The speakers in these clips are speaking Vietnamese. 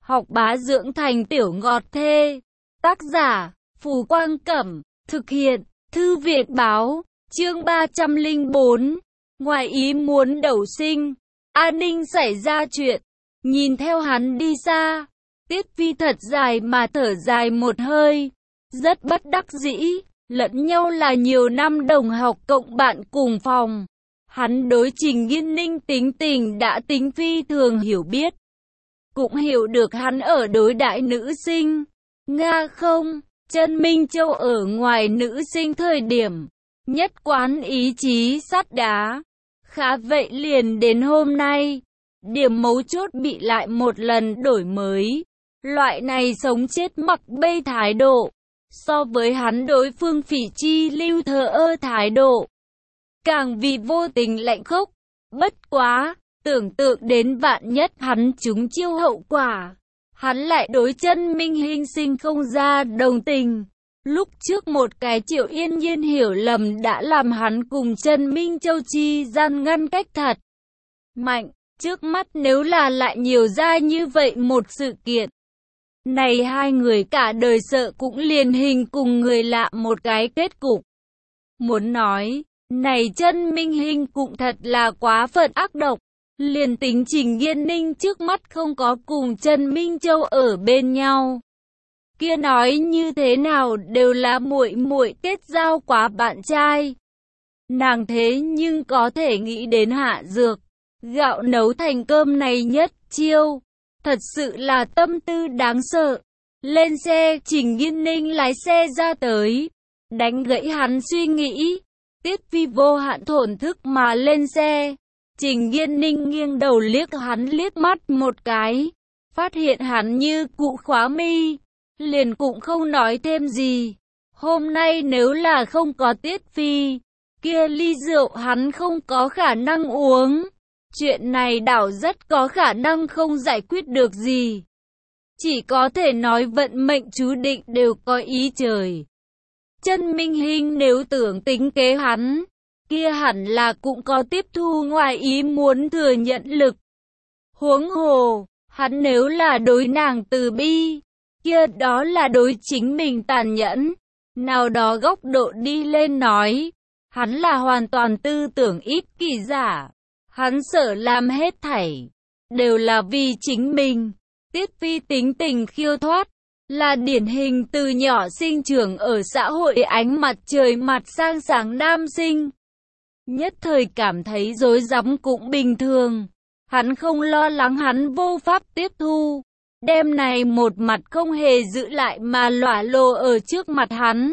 học bá dưỡng thành tiểu ngọt thê. Tác giả, Phù Quang Cẩm, thực hiện, Thư viện Báo, chương 304. Ngoài ý muốn đầu sinh, An Ninh xảy ra chuyện. Nhìn theo hắn đi xa, Tiết Phi thật dài mà thở dài một hơi. Rất bất đắc dĩ, lẫn nhau là nhiều năm đồng học cộng bạn cùng phòng. Hắn đối Trình Nghiên Ninh tính tình đã tính phi thường hiểu biết. Cũng hiểu được hắn ở đối đãi nữ sinh. Nga không, Chân Minh Châu ở ngoài nữ sinh thời điểm, nhất quán ý chí sắt đá. Khá vậy liền đến hôm nay, điểm mấu chốt bị lại một lần đổi mới. Loại này sống chết mặc bây thái độ, so với hắn đối phương Phỉ Chi Lưu thờ ơ thái độ, càng vì vô tình lạnh khốc. Bất quá, tưởng tượng đến vạn nhất hắn trúng chiêu hậu quả, hắn lại đối Chân Minh Hinh sinh không ra đồng tình. Lúc trước một cái Triệu Yên Nhiên hiểu lầm đã làm hắn cùng Chân Minh Châu chi gian ngăn cách thật mạnh. Trước mắt nếu là lại nhiều ra như vậy một sự kiện, này hai người cả đời sợ cũng liền hình cùng người lạ một cái kết cục. Muốn nói, này Chân Minh Hinh cũng thật là quá phận ác độc. Liền tính Trình Nghiên Ninh trước mắt không có cùng Chân Minh Châu ở bên nhau, kia nói như thế nào đều là muội muội kết giao quá bạn trai. Nàng thế nhưng có thể nghĩ đến hạ dược, gạo nấu thành cơm này nhất chiêu, thật sự là tâm tư đáng sợ. Lên xe, Trình Nghiên Ninh lái xe ra tới, đánh gãy hắn suy nghĩ. Tiết Phi vô hạn thổn thức mà lên xe. Trình Nghiên Ninh nghiêng đầu liếc hắn liếc mắt một cái, phát hiện hắn như cụ khóa mi, liền cũng không nói thêm gì. Hôm nay nếu là không có Tiết Phi, kia ly rượu hắn không có khả năng uống. Chuyện này đảo rất có khả năng không giải quyết được gì. Chỉ có thể nói vận mệnh chú định đều có ý trời. Chân Minh Hinh nếu tưởng tính kế hắn, kia hẳn là cũng có tiếp thu ngoài ý muốn thừa nhận lực. Huống hồ, hắn nếu là đối nàng từ bi, kia đó là đối chính mình tàn nhẫn. Nào đó góc độ đi lên nói, hắn là hoàn toàn tư tưởng ích kỷ giả. Hắn sợ làm hết thảy, đều là vì chính mình. Tiết Phi tính tình khiêu thoát, là điển hình từ nhỏ sinh trưởng ở xã hội ánh mặt trời mặt sang sáng nam sinh. Nhất thời cảm thấy rối rắm cũng bình thường. Hắn không lo lắng hắn vô pháp tiếp thu. Đêm này một mặt không hề giữ lại mà lỏa lồ ở trước mặt hắn.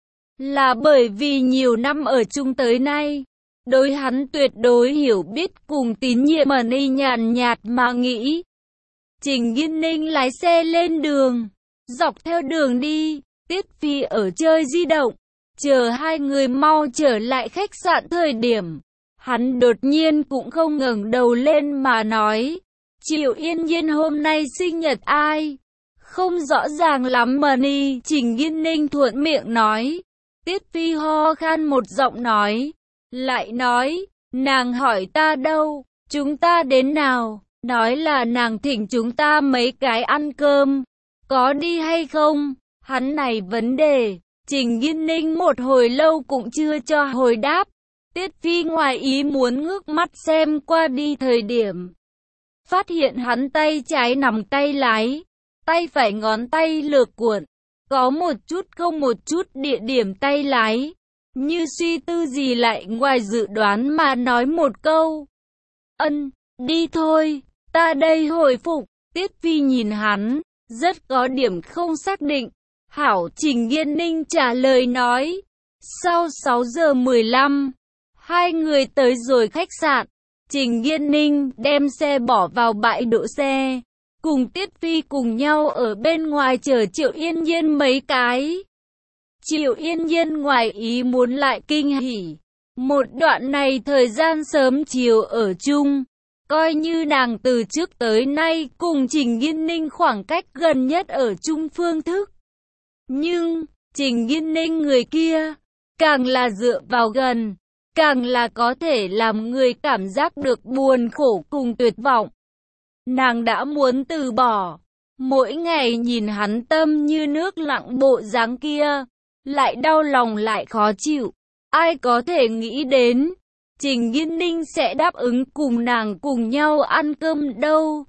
Là bởi vì nhiều năm ở chung tới nay, đối hắn tuyệt đối hiểu biết cùng tín nhiệm mà ni nhàn nhạt mà nghĩ. Trình Nghiên Ninh lái xe lên đường, dọc theo đường đi, Tiết Phi ở chơi di động. Chờ hai người mau trở lại khách sạn thời điểm, hắn đột nhiên cũng không ngẩng đầu lên mà nói, Triệu Yên Nhiên hôm nay sinh nhật ai? Không rõ ràng lắm mà ni. Trình Nghiên Ninh thuận miệng nói. Tiết Phi ho khan một giọng nói, lại nói, nàng hỏi ta đâu, chúng ta đến nào? Nói là nàng thỉnh chúng ta mấy cái ăn cơm, có đi hay không? Hắn này vấn đề, Trình Nghiên Ninh một hồi lâu cũng chưa cho hồi đáp. Tiết Phi ngoài ý muốn ngước mắt xem qua đi thời điểm, phát hiện hắn tay trái nằm tay lái, tay phải ngón tay lược cuộn, có một chút không một chút địa điểm tay lái. Như suy tư gì lại ngoài dự đoán mà nói một câu, ân, đi thôi, ta đây hồi phục. Tiết Phi nhìn hắn, rất có điểm không xác định. Hảo. Trình Nghiên Ninh trả lời nói. Sau 6 giờ 15, hai người tới rồi khách sạn. Trình Nghiên Ninh đem xe bỏ vào bãi đỗ xe, cùng Tiết Phi cùng nhau ở bên ngoài chờ Triệu Yên Nhiên mấy cái. Triệu Yên Nhiên ngoài ý muốn lại kinh hỉ. Một đoạn này thời gian sớm chiều ở chung, coi như nàng từ trước tới nay cùng Trình Nghiên Ninh khoảng cách gần nhất ở chung phương thức. Nhưng, Trình Nghiên Ninh người kia, càng là dựa vào gần, càng là có thể làm người cảm giác được buồn khổ cùng tuyệt vọng. Nàng đã muốn từ bỏ, Mỗi ngày nhìn hắn tâm như nước lặng bộ dáng kia, lại đau lòng lại khó chịu. Ai có thể nghĩ đến, Trình Nghiên Ninh sẽ đáp ứng cùng nàng cùng nhau ăn cơm đâu.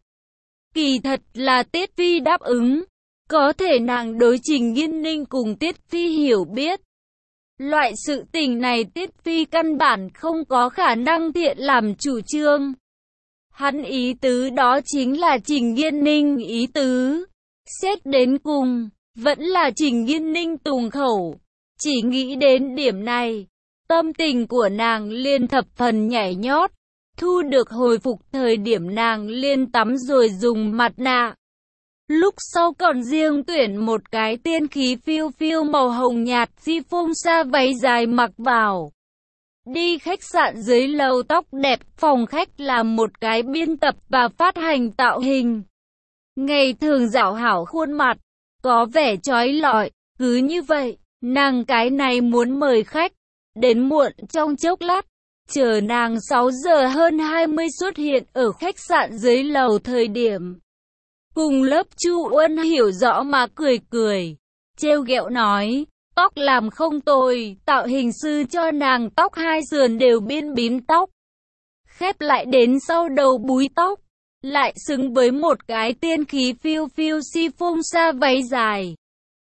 Kỳ thật là Tiết Phi đáp ứng, có thể nàng đối Trình Nghiên Ninh cùng Tiết Phi hiểu biết. Loại sự tình này Tiết Phi căn bản không có khả năng thiện làm chủ trương. Hắn ý tứ đó chính là Trình Nghiên Ninh ý tứ. Xét đến cùng, vẫn là Trình Nghiên Ninh tùng khẩu. Chỉ nghĩ đến điểm này, tâm tình của nàng liền thập phần nhảy nhót. Thu được hồi phục thời điểm nàng liền tắm rồi dùng mặt nạ. Lúc sau còn riêng tuyển một cái tiên khí phiêu phiêu màu hồng nhạt di phong sa váy dài mặc vào. Đi khách sạn dưới lầu tóc đẹp, phòng khách làm một cái biên tập và phát hành tạo hình. Ngày thường rảo hảo khuôn mặt, có vẻ chói lọi, cứ như vậy, nàng cái này muốn mời khách, đến muộn trong chốc lát. Chờ nàng 6 giờ hơn 20 xuất hiện ở khách sạn dưới lầu thời điểm. Cùng lớp Chu Uân hiểu rõ mà cười cười, trêu ghẹo nói, tóc làm không tồi, tạo hình sư cho nàng tóc hai sườn đều biên bím tóc. Khép lại đến sau đầu búi tóc, lại xứng với một cái tiên khí phiêu phiêu si phông sa váy dài.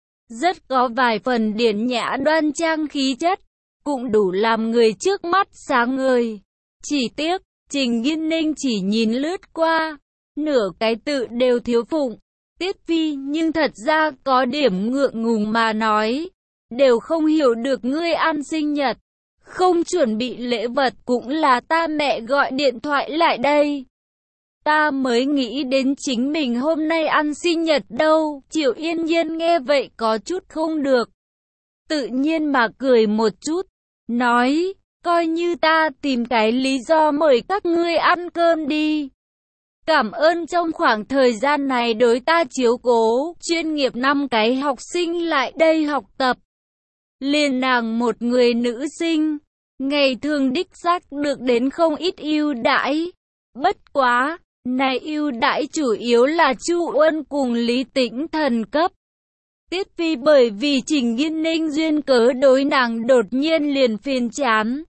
Rất có vài phần điển nhã đoan trang khí chất, cũng đủ làm người trước mắt sáng ngời. Chỉ tiếc, Trình Nghiên Ninh chỉ nhìn lướt qua, nửa cái tự đều thiếu phụng. Tiết Phi nhưng thật ra có điểm ngượng ngùng mà nói, đều không hiểu được ngươi ăn sinh nhật, không chuẩn bị lễ vật cũng là ta mẹ gọi điện thoại lại đây. Ta mới nghĩ đến chính mình hôm nay ăn sinh nhật đâu. Triệu Yên Nhiên nghe vậy có chút không được, tự nhiên mà cười một chút, nói, coi như ta tìm cái lý do mời các ngươi ăn cơm đi. Cảm ơn trong khoảng thời gian này đối ta chiếu cố, chuyên nghiệp 5 cái học sinh lại đây học tập. Liền nàng một người nữ sinh, ngày thường đích xác được đến không ít ưu đãi. Bất quá, này ưu đãi chủ yếu là Chu Uân cùng Lý Tĩnh Thần cấp. Tiết Phi bởi vì Trình Nghiên Ninh duyên cớ đối nàng đột nhiên liền phiền chán.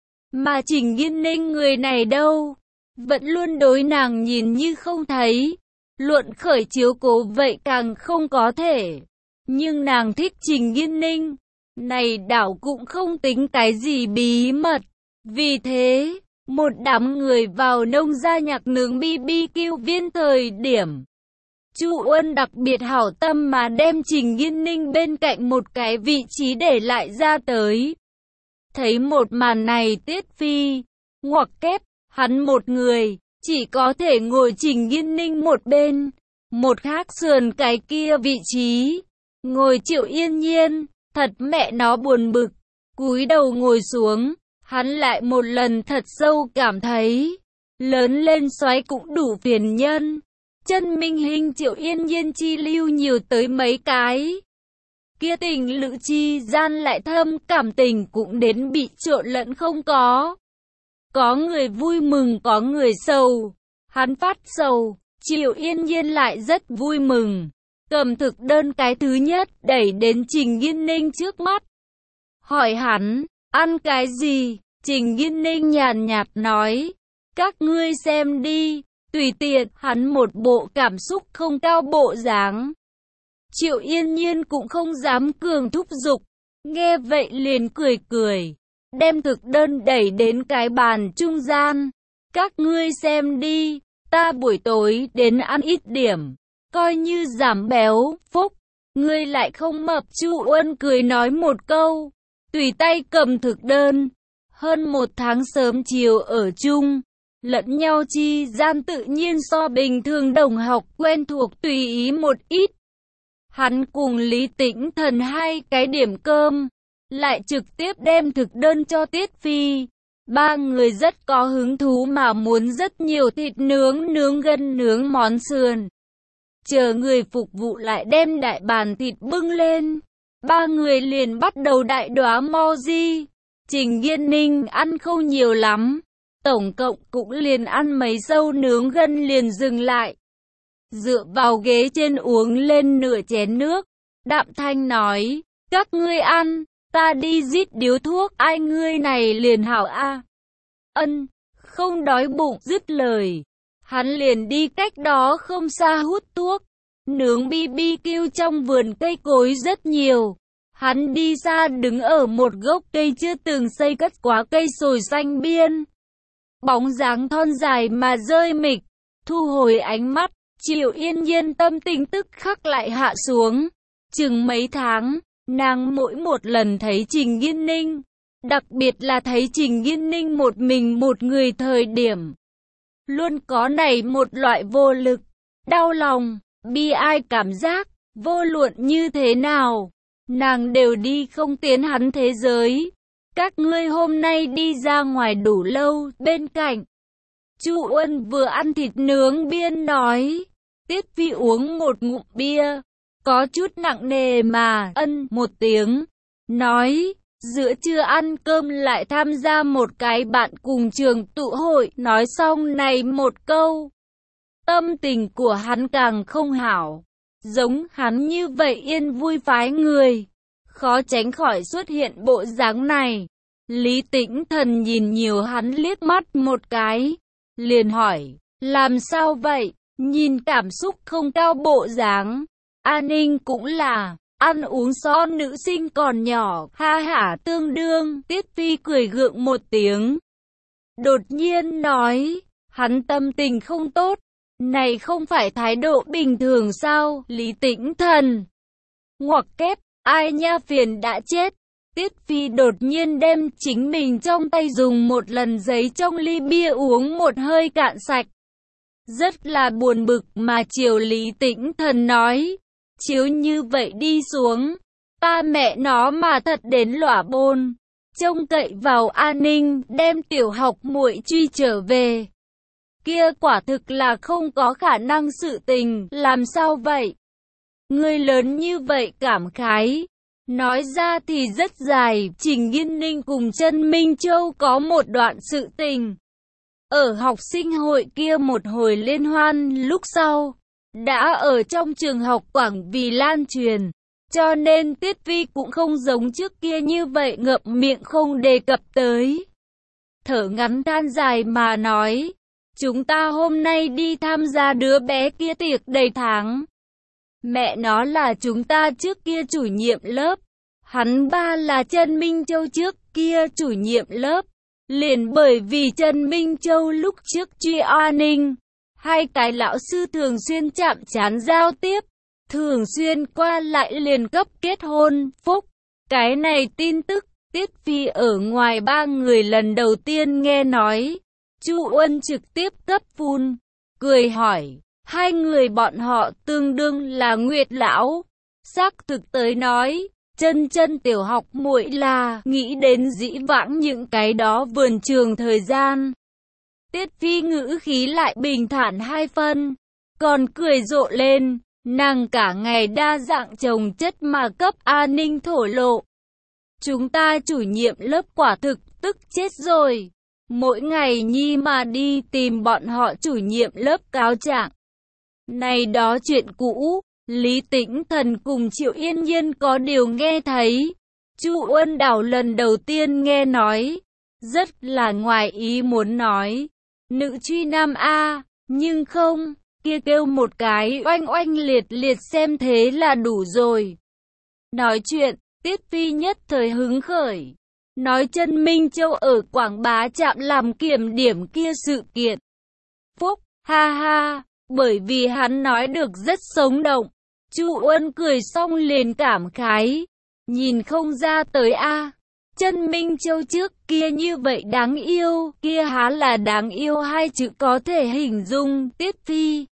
Mà Trình Nghiên Ninh người này đâu, vẫn luôn đối nàng nhìn như không thấy. Luận khởi chiếu cố vậy càng không có thể. Nhưng nàng thích Trình Nghiên Ninh, này đảo cũng không tính cái gì bí mật. Vì thế, một đám người vào nông gia nhạc nướng BBQ viên thời điểm. Chu Uân đặc biệt hảo tâm mà đem Trình Nghiên Ninh bên cạnh một cái vị trí để lại ra tới. Thấy một màn này Tiết Phi, ngoặc kép, hắn một người, chỉ có thể ngồi Trình Nghiên Ninh một bên, một khác sườn cái kia vị trí, ngồi Triệu Yên Nhiên, thật mẹ nó buồn bực, cúi đầu ngồi xuống, hắn lại một lần thật sâu cảm thấy, lớn lên xoáy cũng đủ phiền nhân. Chân minh hình Triệu Yên Nhiên chi lưu nhiều tới mấy cái. Kia tình lự chi gian lại thâm, cảm tình cũng đến bị trộn lẫn không có. Có người vui mừng có người sầu. Hắn phát sầu, Triệu Yên Nhiên lại rất vui mừng. Cầm thực đơn cái thứ nhất đẩy đến Trình Nghiên Ninh trước mắt. Hỏi hắn, ăn cái gì? Trình Nghiên Ninh nhàn nhạt nói, các ngươi xem đi. Tùy tiện, hắn một bộ cảm xúc không cao bộ dáng. Triệu Yên Nhiên cũng không dám cường thúc giục, nghe vậy liền cười cười, đem thực đơn đẩy đến cái bàn trung gian. Các ngươi xem đi, ta buổi tối đến ăn ít điểm, coi như giảm béo, phúc, ngươi lại không mập. Chu Uân cười nói một câu, tùy tay cầm thực đơn. Hơn 1 tháng sớm chiều ở chung, lẫn nhau chi gian tự nhiên so bình thường đồng học quen thuộc tùy ý một ít. Hắn cùng Lý Tĩnh Thần 2 cái điểm cơm, lại trực tiếp đem thực đơn cho Tiết Phi. 3 người rất có hứng thú mà muốn rất nhiều thịt nướng, nướng gân, nướng món sườn. Chờ người phục vụ lại đem đại bàn thịt bưng lên, 3 người liền bắt đầu đại đóa moji. Trình Nghiên Ninh ăn không nhiều lắm, tổng cộng cũng liền ăn mấy sâu nướng gân liền dừng lại. dựa vào ghế trên uống lên nửa chén nước. Đạm thanh nói, các ngươi ăn, ta đi rít điếu thuốc, ai ngươi này liền hảo a. Ân, không đói bụng, dứt lời. Hắn liền đi cách đó không xa hút thuốc. Nướng BBQ trong vườn cây cối rất nhiều. Hắn đi xa đứng ở một gốc cây chưa từng xây cất quá cây sồi xanh biên. Bóng dáng thon dài mà rơi mịch, thu hồi ánh mắt, Triệu Yên Nhiên tâm tình tức khắc lại hạ xuống. Chừng mấy tháng, nàng mỗi một lần thấy Trình Nghiên Ninh, đặc biệt là thấy Trình Nghiên Ninh một mình một người thời điểm, luôn có nảy một loại vô lực, đau lòng, bi ai cảm giác, vô luận như thế nào, nàng đều đi không tiến hắn thế giới. Các ngươi hôm nay đi ra ngoài đủ lâu, bên cạnh Chu Uân vừa ăn thịt nướng biên nói. Tiết Phi uống một ngụm bia, có chút nặng nề mà ân một tiếng, nói, giữa trưa ăn cơm lại tham gia một cái bạn cùng trường tụ hội, nói xong này một câu. Tâm tình của hắn càng không hảo, giống hắn như vậy yên vui phái người, khó tránh khỏi xuất hiện bộ dáng này. Lý Tĩnh Thần nhìn nhiều hắn liếc mắt một cái, liền hỏi, làm sao vậy, nhìn cảm xúc không cao bộ dáng. An Ninh cũng là, ăn uống so nữ sinh còn nhỏ, ha hả tương đương. Tiết Phi cười gượng một tiếng, đột nhiên nói, hắn tâm tình không tốt, này không phải thái độ bình thường sao? Lý Tĩnh Thần ngoặc kép, ai nha phiền đã chết. Tiết Phi đột nhiên đem chính mình trong tay dùng một lần giấy trong ly bia uống một hơi cạn sạch. Rất là buồn bực mà chiều Lý Tĩnh Thần nói, chiếu như vậy đi xuống, ta mẹ nó mà thật đến lỏa bôn, trông cậy vào An Ninh đem tiểu học muội truy trở về. Kia quả thực là không có khả năng sự tình, làm sao vậy? Người lớn như vậy cảm khái. Nói ra thì rất dài, Trình Nghiên Ninh cùng Trân Minh Châu có một đoạn sự tình. Ở học sinh hội kia một hồi liên hoan lúc sau, đã ở trong trường học Quảng vì lan truyền, cho nên Tiết Vi cũng không giống trước kia như vậy ngậm miệng không đề cập tới. Thở ngắn than dài mà nói, chúng ta hôm nay đi tham gia đứa bé kia tiệc đầy tháng. Mẹ nó là chúng ta trước kia chủ nhiệm lớp, hắn ba là Trân Minh Châu trước kia chủ nhiệm lớp. Liền bởi vì Trân Minh Châu lúc trước truy An Ninh, hai cái lão sư thường xuyên chạm trán giao tiếp, thường xuyên qua lại liền cấp kết hôn, phúc. Cái này tin tức, Tiết Phi ở ngoài ba người lần đầu tiên nghe nói. Chu Uân trực tiếp cấp phun, cười hỏi, hai người bọn họ tương đương là Nguyệt lão. Xác thực tới nói, Chân tiểu học muội là nghĩ đến dĩ vãng những cái đó vườn trường thời gian. Tiết Phi ngữ khí lại bình thản hai phân, còn cười rộ lên, nàng cả ngày đa dạng chồng chất mà cấp An Ninh thổ lộ. Chúng ta chủ nhiệm lớp quả thực tức chết rồi, mỗi ngày nhi mà đi tìm bọn họ chủ nhiệm lớp cáo trạng. Này đó chuyện cũ. Lý Tĩnh Thần cùng Triệu Yên Nhiên có điều nghe thấy. Chu Uân Đào lần đầu tiên nghe nói, rất là ngoài ý muốn nói, nữ truy nam a, nhưng không, kia kêu một cái oanh oanh liệt liệt xem thế là đủ rồi. Nói chuyện, Tiết Phi nhất thời hứng khởi, nói Trân Minh Châu ở Quảng Bá trạm làm kiểm điểm kia sự kiện. Phúc, ha ha, bởi vì hắn nói được rất sống động. Chu Uân cười xong liền cảm khái, nhìn không ra tới a, Trân Minh Châu trước kia như vậy đáng yêu, kia há là đáng yêu hai chữ có thể hình dung. Tiết Phi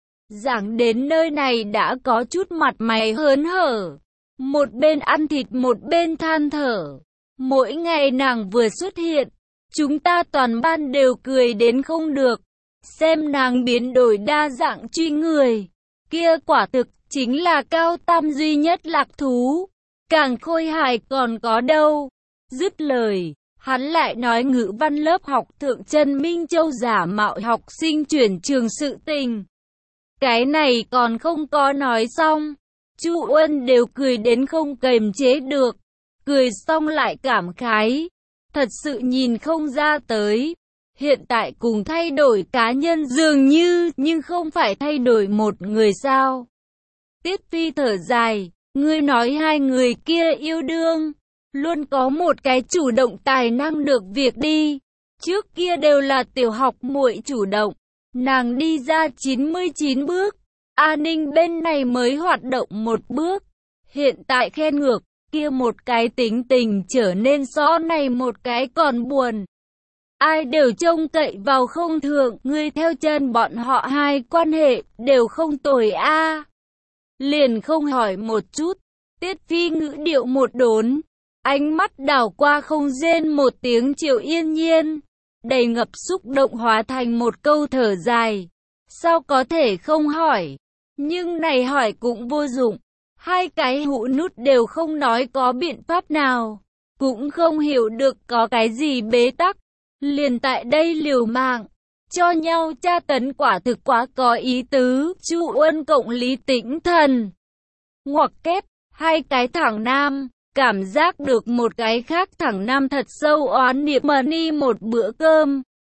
giảng đến nơi này đã có chút mặt mày hớn hở, một bên ăn thịt một bên than thở. Mỗi ngày nàng vừa xuất hiện, chúng ta toàn ban đều cười đến không được, xem nàng biến đổi đa dạng truy người, kia quả thực chính là cao tam duy nhất lạc thú, càng khôi hài còn có đâu. Dứt lời, hắn lại nói ngữ văn lớp học thượng Trân Minh Châu giả mạo học sinh chuyển trường sự tình. Cái này còn không có nói xong, Chu Uân đều cười đến không kềm chế được. Cười xong lại cảm khái, thật sự nhìn không ra tới. Hiện tại cùng thay đổi cá nhân dường như, nhưng không phải thay đổi một người sao. Tiết Phi thở dài, ngươi nói hai người kia yêu đương, luôn có một cái chủ động tài năng được việc đi. Trước kia đều là tiểu học muội chủ động, nàng đi ra 99 bước, A Ninh bên này mới hoạt động một bước. Hiện tại khen ngược, kia một cái tính tình trở nên rõ này một cái còn buồn. Ai đều trông cậy vào không thượng, ngươi theo chân bọn họ hai quan hệ đều không tồi a. Liền không hỏi một chút, Tiết Phi ngữ điệu một đốn, ánh mắt đảo qua không rên một tiếng Triệu Yên Nhiên, đầy ngập xúc động hóa thành một câu thở dài. Sao có thể không hỏi, nhưng này hỏi cũng vô dụng. Hai cái hũ nút đều không nói có biện pháp nào, cũng không hiểu được có cái gì bế tắc. Liền tại đây liều mạng, cho nhau tra tấn quả thực quá có ý tứ. Chu Uân cộng Lý Tĩnh Thần. Ngoặc kép, hai cái thẳng nam, cảm giác được một cái khác thẳng nam thật sâu oán niệm mà đi một bữa cơm.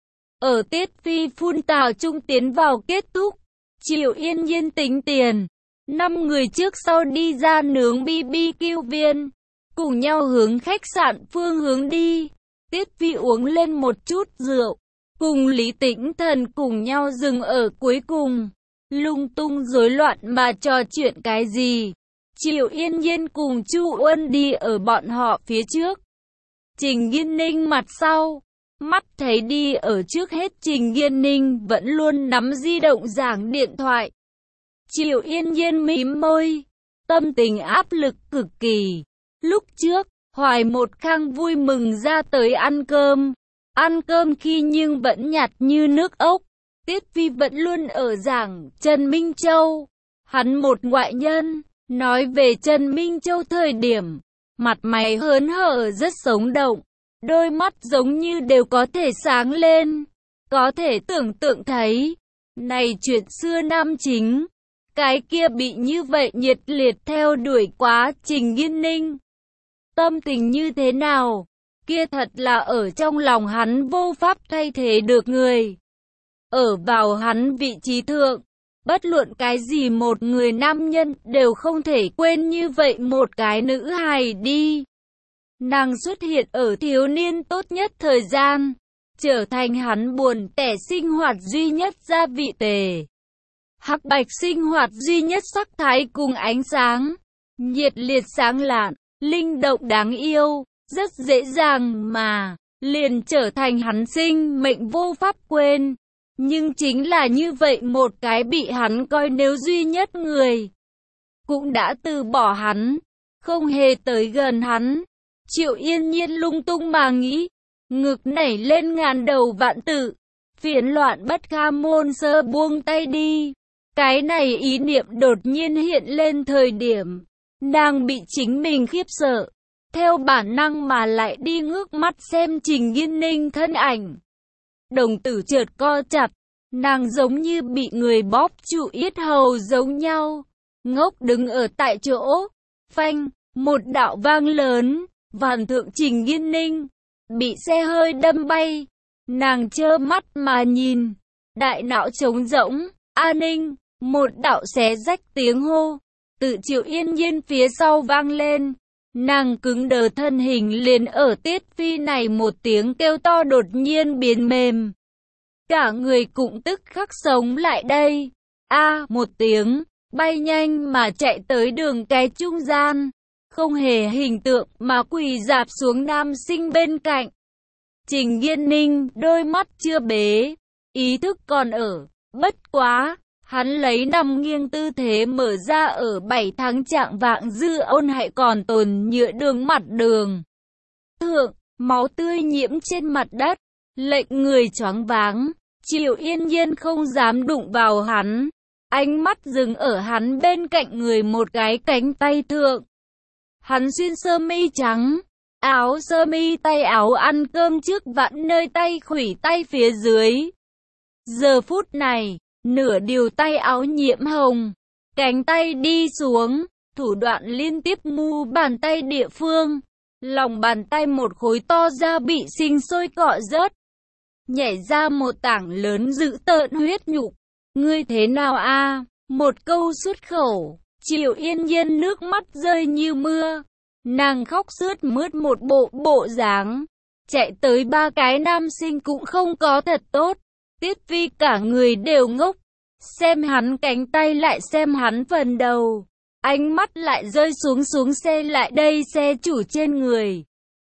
Ở Tiết Phi phun tào trung tiến vào kết thúc, Triệu Yên Nhiên tính tiền. 5 người trước sau đi ra nướng BBQ viên, cùng nhau hướng khách sạn phương hướng đi. Tiết Phi uống lên một chút rượu, cùng Lý Tĩnh Thần cùng nhau dừng ở cuối cùng, lung tung rối loạn mà trò chuyện cái gì. Triệu Yên Nhiên cùng Chu Uân đi ở bọn họ phía trước, Trình Nghiên Ninh mặt sau. Mắt thấy đi ở trước hết Trình Nghiên Ninh vẫn luôn nắm di động giảng điện thoại. Triệu Yên Nhiên mím môi, tâm tình áp lực cực kỳ. Lúc trước, Hoài Một Khang vui mừng ra tới ăn cơm. Ăn cơm khi nhưng vẫn nhạt như nước ốc. Tiết Phi vẫn luôn ở giảng Trần Minh Châu. Hắn một ngoại nhân, nói về Trần Minh Châu thời điểm, mặt mày hớn hở rất sống động. Đôi mắt giống như đều có thể sáng lên. Có thể tưởng tượng thấy, này chuyện xưa nam chính. Cái kia bị như vậy nhiệt liệt theo đuổi quá Trình Nghiên Ninh. Tâm tình như thế nào? Kia thật là ở trong lòng hắn vô pháp thay thế được người. Ở vào hắn vị trí thượng, bất luận cái gì một người nam nhân đều không thể quên như vậy một cái nữ hài đi. Nàng xuất hiện ở thiếu niên tốt nhất thời gian, trở thành hắn buồn tẻ sinh hoạt duy nhất gia vị tề. Hắc bạch sinh hoạt duy nhất sắc thái cùng ánh sáng, nhiệt liệt sáng lạn, linh động đáng yêu, rất dễ dàng mà, liền trở thành hắn sinh mệnh vô pháp quên. Nhưng chính là như vậy một cái bị hắn coi nếu duy nhất người, cũng đã từ bỏ hắn, không hề tới gần hắn. Triệu Yên Nhiên lung tung mà nghĩ, ngực nảy lên ngàn đầu vạn tự, phiền loạn bất kham môn sơ buông tay đi. Cái này ý niệm đột nhiên hiện lên thời điểm, nàng bị chính mình khiếp sợ, theo bản năng mà lại đi ngước mắt xem Trình Nghiên Ninh thân ảnh. Đồng tử chợt co chặt, nàng giống như bị người bóp trụ yết hầu giống nhau, ngốc đứng ở tại chỗ. Phanh, một đạo vang lớn, vạn thượng Trình Nghiên Ninh bị xe hơi đâm bay. Nàng trơ mắt mà nhìn, đại não trống rỗng. A Ninh, một đạo xé rách tiếng hô tự Triệu Yên Nhiên phía sau vang lên. Nàng cứng đờ thân hình liền ở Tiết Phi này một tiếng kêu to đột nhiên biến mềm. Cả người cũng tức khắc sống lại đây. Một tiếng, bay nhanh mà chạy tới đường cái trung gian, không hề hình tượng mà quỳ rạp xuống nam sinh bên cạnh. Trình Nghiên Ninh đôi mắt chưa bế, ý thức còn ở, bất quá, hắn lấy nằm nghiêng tư thế mở ra ở 7 tháng trạng vạng dư ôn hại còn tồn nhựa đường mặt đường. Thượng, máu tươi nhiễm trên mặt đất, lệnh người choáng váng. Triệu Yên Nhiên không dám đụng vào hắn, ánh mắt dừng ở hắn bên cạnh người một cái cánh tay thượng. Hắn xuyên sơ mi trắng, áo sơ mi tay áo ăn cơm trước vặn nơi tay khuỷu tay phía dưới. Giờ phút này, nửa điều tay áo nhiễm hồng, cánh tay đi xuống, thủ đoạn liên tiếp mu bàn tay địa phương, lòng bàn tay một khối to ra bị sinh sôi cọ rớt, nhảy ra một tảng lớn dữ tợn huyết nhục. Ngươi thế nào a? Một câu xuất khẩu, Triệu Yên Nhiên nước mắt rơi như mưa, nàng khóc sướt mướt một bộ dáng, chạy tới ba cái nam sinh cũng không có thật tốt. Tiết Phi cả người đều ngốc, xem hắn cánh tay lại xem hắn phần đầu, ánh mắt lại rơi xuống xe lại đây xe chủ trên người.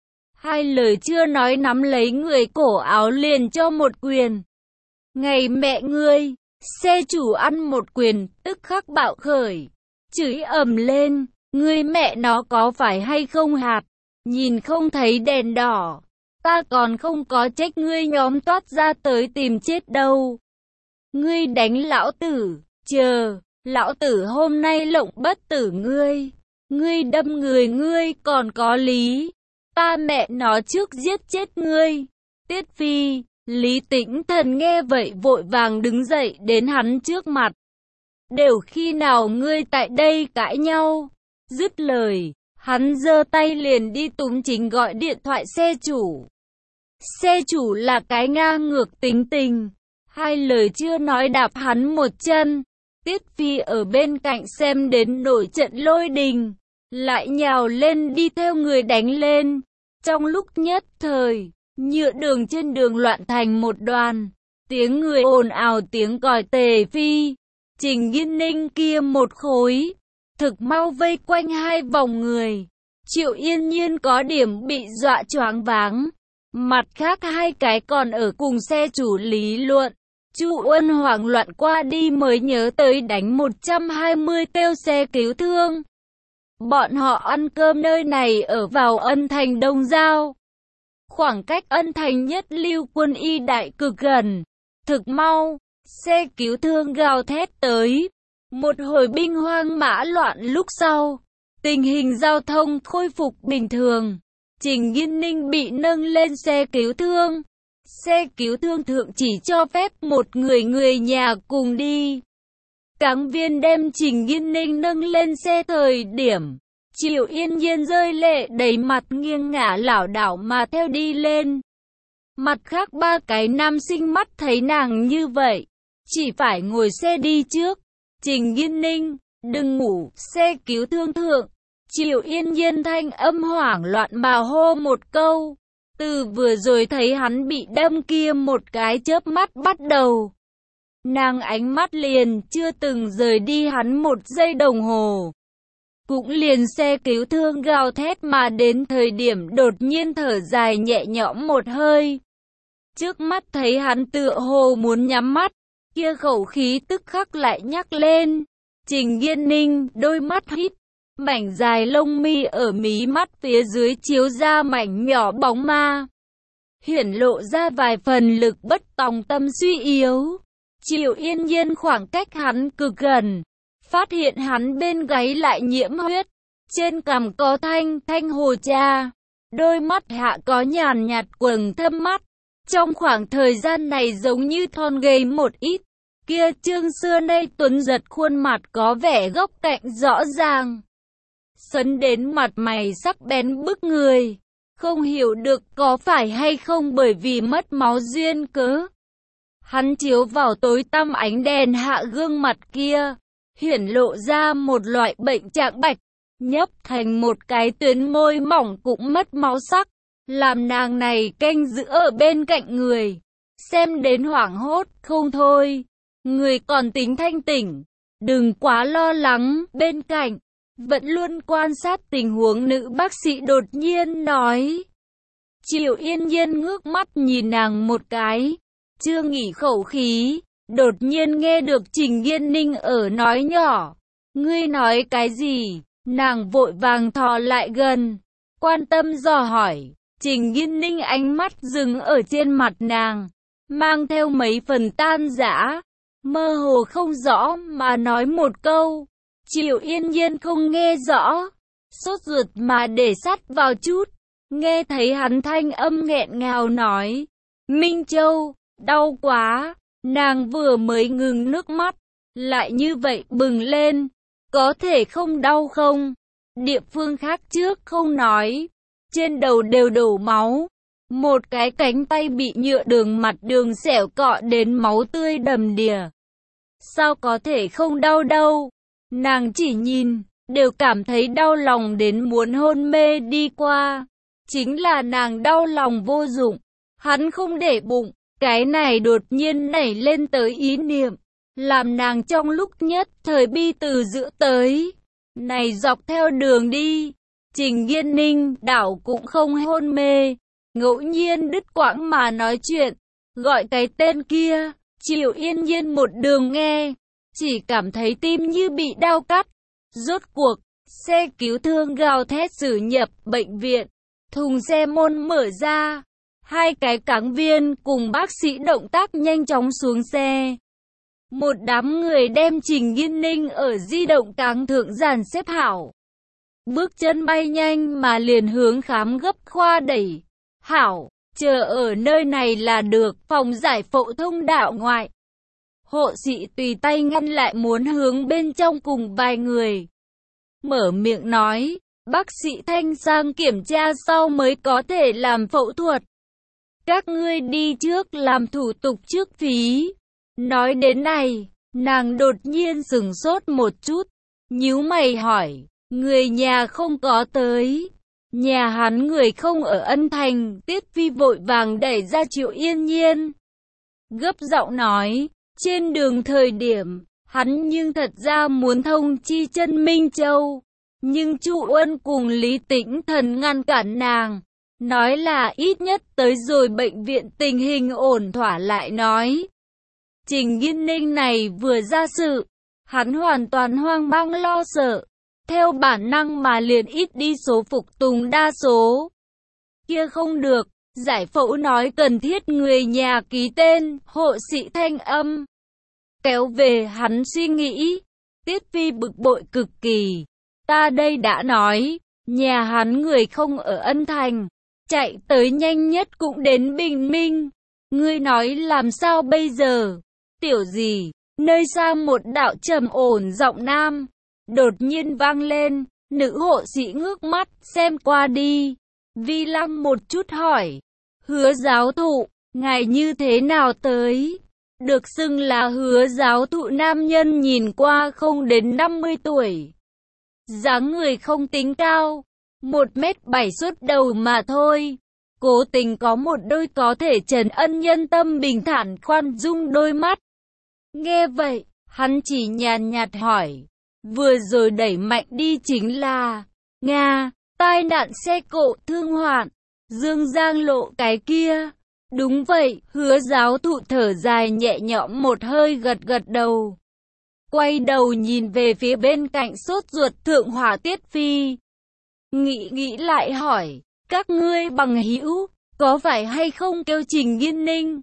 Hai lời chưa nói nắm lấy người cổ áo liền cho một quyền. Ngày mẹ ngươi, xe chủ ăn một quyền, tức khắc bạo khởi, chửi ầm lên, ngươi mẹ nó có phải hay không hạt, nhìn không thấy đèn đỏ, ta còn không có trách ngươi nhóm toát ra tới tìm chết đâu. Ngươi đánh lão tử, chờ, lão tử hôm nay lộng bất tử ngươi, ngươi đâm người ngươi còn có lý, ta mẹ nó trước giết chết ngươi. Tiết Phi, Lý Tĩnh Thần nghe vậy vội vàng đứng dậy đến hắn trước mặt. Đều khi nào ngươi tại đây cãi nhau? Dứt lời, hắn giơ tay liền đi túm chính gọi điện thoại xe chủ. Xe chủ là cái ngang ngược tính tình, hai lời chưa nói đạp hắn một chân. Tiết Phi ở bên cạnh xem đến nổi trận lôi đình, lại nhào lên đi theo người đánh lên. Trong lúc nhất thời, nhựa đường trên đường loạn thành một đoàn, tiếng người ồn ào tiếng còi tề phi. Trình Nghiên Ninh kia một khối, thực mau vây quanh hai vòng người. Triệu Yên Nhiên có điểm bị dọa choáng váng, mặt khác hai cái còn ở cùng xe chủ lý luận. Chu Uân hoảng loạn qua đi mới nhớ tới đánh 120 kêu xe cứu thương. Bọn họ ăn cơm nơi này ở vào Ân Thành Đông Giao. Khoảng cách Ân Thành Nhất Lưu Quân y đại cực gần. Thực mau, xe cứu thương gào thét tới. Một hồi binh hoang mã loạn lúc sau, tình hình giao thông khôi phục bình thường. Trình Nghiên Ninh bị nâng lên xe cứu thương. Xe cứu thương thượng chỉ cho phép một người nhà cùng đi. Cáng viên đem Trình Nghiên Ninh nâng lên xe thời điểm, Triệu Yên Nhiên rơi lệ đầy mặt nghiêng ngả lảo đảo mà theo đi lên. Mặt khác ba cái nam sinh mắt thấy nàng như vậy, chỉ phải ngồi xe đi trước. Trình Nghiên Ninh, đừng ngủ, xe cứu thương thượng. Triệu Yên Nhiên thanh âm hoảng loạn mà hô một câu. Từ vừa rồi thấy hắn bị đâm kia một cái chớp mắt bắt đầu, nàng ánh mắt liền chưa từng rời đi hắn một giây đồng hồ. Cũng liền xe cứu thương gào thét mà đến thời điểm đột nhiên thở dài nhẹ nhõm một hơi. Trước mắt thấy hắn tựa hồ muốn nhắm mắt, kia khẩu khí tức khắc lại nhắc lên. Trình Nghiên Ninh đôi mắt hít, mảnh dài lông mi ở mí mắt phía dưới chiếu ra mảnh nhỏ bóng ma, hiển lộ ra vài phần lực bất tòng tâm suy yếu. Triệu Yên Nhiên khoảng cách hắn cực gần, phát hiện hắn bên gáy lại nhiễm huyết, trên cằm có thanh hồ cha, đôi mắt hạ có nhàn nhạt quầng thâm mắt. Trong khoảng thời gian này giống như thon gầy một ít, kia trương xưa nay tuấn giật khuôn mặt có vẻ góc cạnh rõ ràng, sấn đến mặt mày sắc bén bức người. Không hiểu được có phải hay không bởi vì mất máu duyên cớ, hắn chiếu vào tối tăm ánh đèn hạ gương mặt kia, hiển lộ ra một loại bệnh trạng bạch, nhấp thành một cái tuyến môi mỏng cũng mất máu sắc, làm nàng này canh giữ ở bên cạnh người, xem đến hoảng hốt không thôi. Người còn tính thanh tỉnh, đừng quá lo lắng. Bên cạnh vẫn luôn quan sát tình huống nữ bác sĩ đột nhiên nói. Triệu Yên Nhiên ngước mắt nhìn nàng một cái, chưa nghỉ khẩu khí, đột nhiên nghe được Trình Nghiên Ninh ở nói nhỏ. Ngươi nói cái gì? Nàng vội vàng thò lại gần, quan tâm dò hỏi. Trình Nghiên Ninh ánh mắt dừng ở trên mặt nàng, mang theo mấy phần tan rã, mơ hồ không rõ mà nói một câu. Triệu Yên Nhiên không nghe rõ, sốt ruột mà để sát vào chút, nghe thấy hắn thanh âm nghẹn ngào nói. Minh Châu, đau quá. Nàng vừa mới ngừng nước mắt, lại như vậy bừng lên. Có thể không đau không? Địa phương khác trước không nói, trên đầu đều đổ máu. Một cái cánh tay bị nhựa đường mặt đường xẻo cọ đến máu tươi đầm đìa. Sao có thể không đau đâu? Nàng chỉ nhìn, đều cảm thấy đau lòng đến muốn hôn mê đi qua. Chính là nàng đau lòng vô dụng. Hắn không để bụng, cái này đột nhiên nảy lên tới ý niệm, làm nàng trong lúc nhất thời bi từ giữa tới. Này dọc theo đường đi, Trình Nghiên Ninh đảo cũng không hôn mê, ngẫu nhiên đứt quãng mà nói chuyện, gọi cái tên kia, Triệu Yên Nhiên một đường nghe, chỉ cảm thấy tim như bị đau cắt. Rốt cuộc, xe cứu thương gào thét xử nhập bệnh viện, thùng xe môn mở ra, hai cái cáng viên cùng bác sĩ động tác nhanh chóng xuống xe. Một đám người đem Trình Nghiên Ninh ở di động cáng thượng dàn xếp hảo. Bước chân bay nhanh mà liền hướng khám gấp khoa đẩy. Hảo, chờ ở nơi này là được, phòng giải phẫu thông đạo ngoại. Hộ sĩ tùy tay ngăn lại muốn hướng bên trong cùng vài người. Mở miệng nói, bác sĩ Thanh sang kiểm tra sau mới có thể làm phẫu thuật. Các ngươi đi trước làm thủ tục trước phí. Nói đến này, nàng đột nhiên sửng sốt một chút, nhíu mày hỏi, người nhà không có tới. Nhà hắn người không ở Ân Thành. Tiết Phi vội vàng đẩy ra Triệu Yên Nhiên, gấp giọng nói, trên đường thời điểm, hắn nhưng thật ra muốn thông chi Chân Minh Châu. Nhưng Chu Uân cùng Lý Tĩnh Thần ngăn cản nàng, nói là ít nhất tới rồi bệnh viện tình hình ổn thỏa lại nói. Trình Nghiên Ninh này vừa ra sự, hắn hoàn toàn hoang mang lo sợ, theo bản năng mà liền ít đi số phục tùng đa số. Kia không được, giải phẫu nói cần thiết người nhà ký tên, hộ sĩ thanh âm. Kéo về hắn suy nghĩ, Tiết Phi bực bội cực kỳ. Ta đây đã nói, nhà hắn người không ở Ân Thành, chạy tới nhanh nhất cũng đến Bình Minh. Ngươi nói làm sao bây giờ? Tiểu gì? Nơi xa một đạo trầm ổn giọng nam đột nhiên vang lên, nữ hộ sĩ ngước mắt xem qua đi. Vi Lăng một chút hỏi, Hứa giáo thụ, ngài như thế nào tới? Được xưng là Hứa giáo thụ nam nhân nhìn qua không đến 50 tuổi. Dáng người không tính cao, 1m7 suốt đầu mà thôi. Cố tình có một đôi có thể trấn ân nhân tâm bình thản khoan dung đôi mắt. Nghe vậy, hắn chỉ nhàn nhạt hỏi, vừa rồi đẩy mạnh đi chính là Nga, tai nạn xe cộ thương hoạn, Dương Giang lộ cái kia. Đúng vậy, Hứa giáo thụ thở dài nhẹ nhõm một hơi gật gật đầu. Quay đầu nhìn về phía bên cạnh sốt ruột Thượng Hỏa Tiết Phi. Nghĩ lại hỏi, các ngươi bằng hữu, có phải hay không kêu Trình Nghiên Ninh?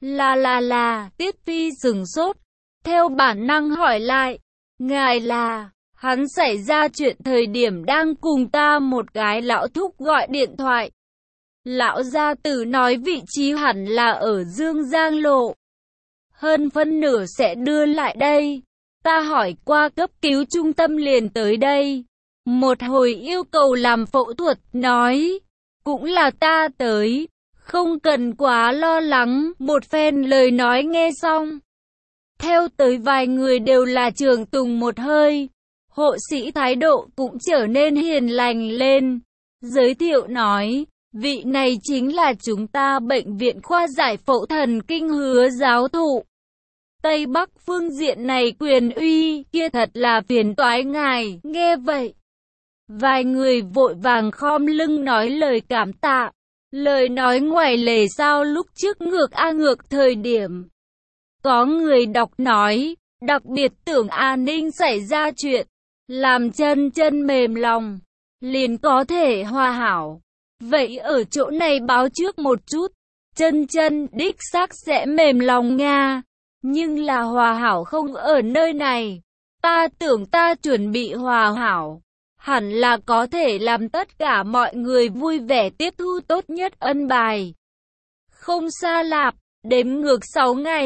Là, Tiết Phi sửng sốt, theo bản năng hỏi lại, ngài là, hắn xảy ra chuyện thời điểm đang cùng ta một cái lão thúc gọi điện thoại. Lão gia tử nói vị trí hẳn là ở Dương Giang lộ. Hơn phân nửa sẽ đưa lại đây. Ta hỏi qua cấp cứu trung tâm liền tới đây. Một hồi yêu cầu làm phẫu thuật, nói, cũng là ta tới, không cần quá lo lắng. Một phen lời nói nghe xong, theo tới vài người đều là trường tùng một hơi. Hộ sĩ thái độ cũng trở nên hiền lành lên, giới thiệu nói, vị này chính là chúng ta bệnh viện khoa giải phẫu thần kinh Hứa giáo thụ. Tây Bắc phương diện này quyền uy, kia thật là phiền toái ngài. Nghe vậy, vài người vội vàng khom lưng nói lời cảm tạ. Lời nói ngoài lề sao lúc trước ngược thời điểm. Có người đọc nói, đặc biệt tưởng An Ninh xảy ra chuyện, làm chân mềm lòng, liền có thể hòa hảo. Vậy ở chỗ này báo trước một chút, chân đích xác sẽ mềm lòng Nga. Nhưng là hòa hảo không ở nơi này. Ta tưởng ta chuẩn bị hòa hảo, hẳn là có thể làm tất cả mọi người vui vẻ tiếp thu tốt nhất ân bài. Không xa lạp, đếm ngược 6 ngày,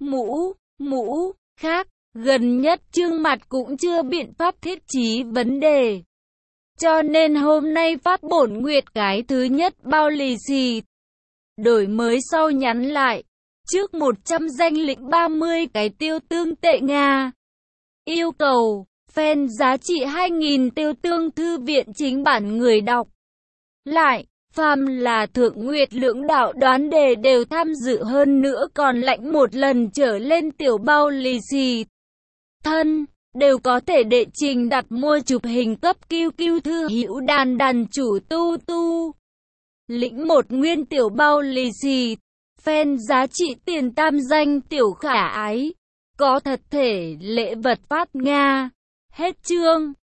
mũ, khác. Gần nhất chương mặt cũng chưa biện pháp thiết trí vấn đề. Cho nên hôm nay phát bổn nguyệt cái thứ nhất bao lì xì. Đổi mới sau nhắn lại. Trước 100 danh lĩnh 30 cái tiêu tương tệ Nga. Yêu cầu, fan giá trị 2.000 tiêu tương thư viện chính bản người đọc. Lại, phàm là thượng nguyệt lưỡng đạo đoán đề đều tham dự hơn nữa còn lãnh một lần trở lên tiểu bao lì xì. Thân, đều có thể đệ trình đặt mua chụp hình cấp QQ thư hữu đàn chủ tu. Lĩnh một nguyên tiểu bao lì xì. Fan giá trị tiền tam danh tiểu khả ái. Có thật thể lễ vật phát Nga. Hết chương.